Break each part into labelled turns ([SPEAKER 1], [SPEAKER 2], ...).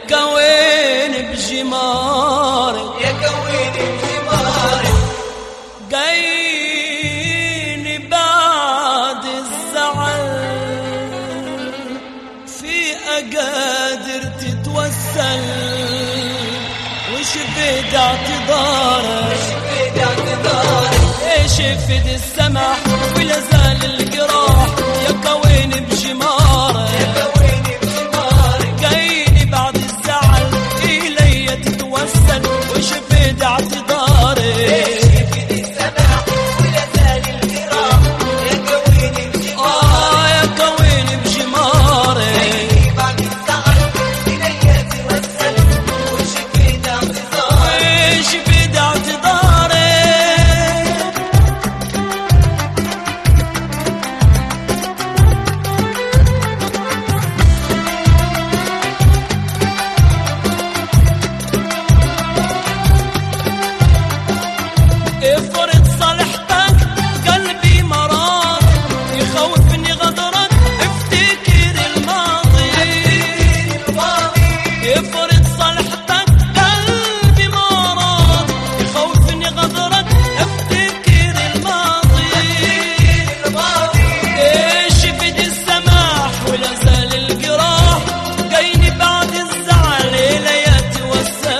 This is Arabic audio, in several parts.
[SPEAKER 1] كوين بجمارك
[SPEAKER 2] يا كوين بجمارك
[SPEAKER 1] جايني بعد الزعل في أقادر تتوسل وش بيد اعتذارك ايش فد السمح ولا زال الجراح يا كوين بجمارك
[SPEAKER 2] يا كوين بجمارك
[SPEAKER 1] جايني بعد الزعل إلي تتوسل وش بيد اعتذارك افرض صالحتك قلبي مرض يخوفني غدرك افتكر الماضي افرض صالحتك قلبي مرض يخوفني غدرك افتكر الماضي ايش فد السماح ولا زال الجراح جايني بعد الزعل ليا توسل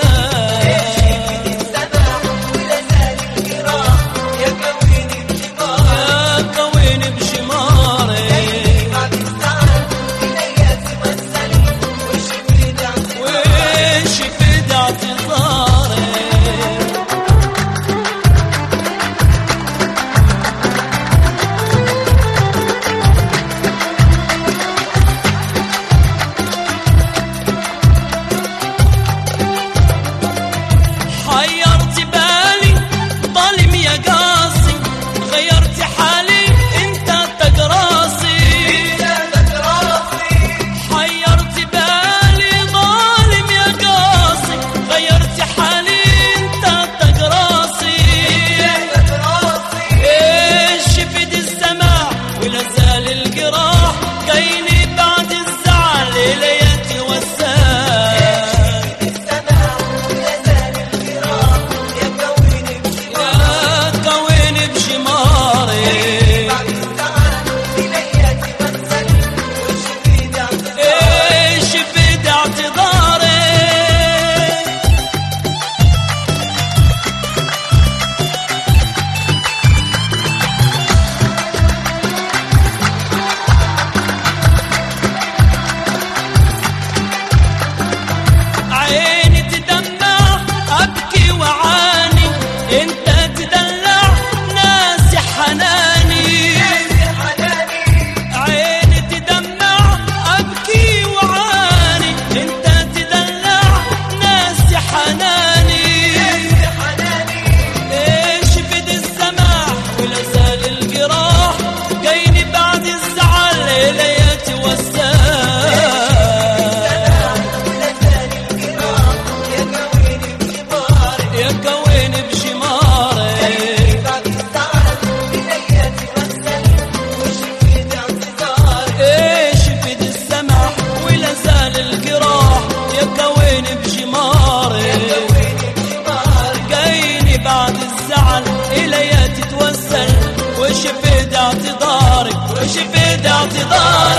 [SPEAKER 1] حيرت بالي ظالم يا قاسي غيرت حالي انت تقراسي حيرت بالي ظالم يا قاسي غيرت حالي انت تقراسي ايش فد السماع ولا زال الجراح جايني بعد الزعل ليا توسل عيني تدمع أبكي وعاني انت تدلع ناسي حناني عيني تدمع أبكي وعاني انت تدلع ناسي حناني ايش فد السماح ولا زال الجراح جايني بعد الزعل ليا توسل يا كوين بجمارك ايش فد السمح ولا زال الجراح يا كوين بجمارك جايني بعد الزعل إلي تتوسل وش فد اعتذارك وش فد اعتذارك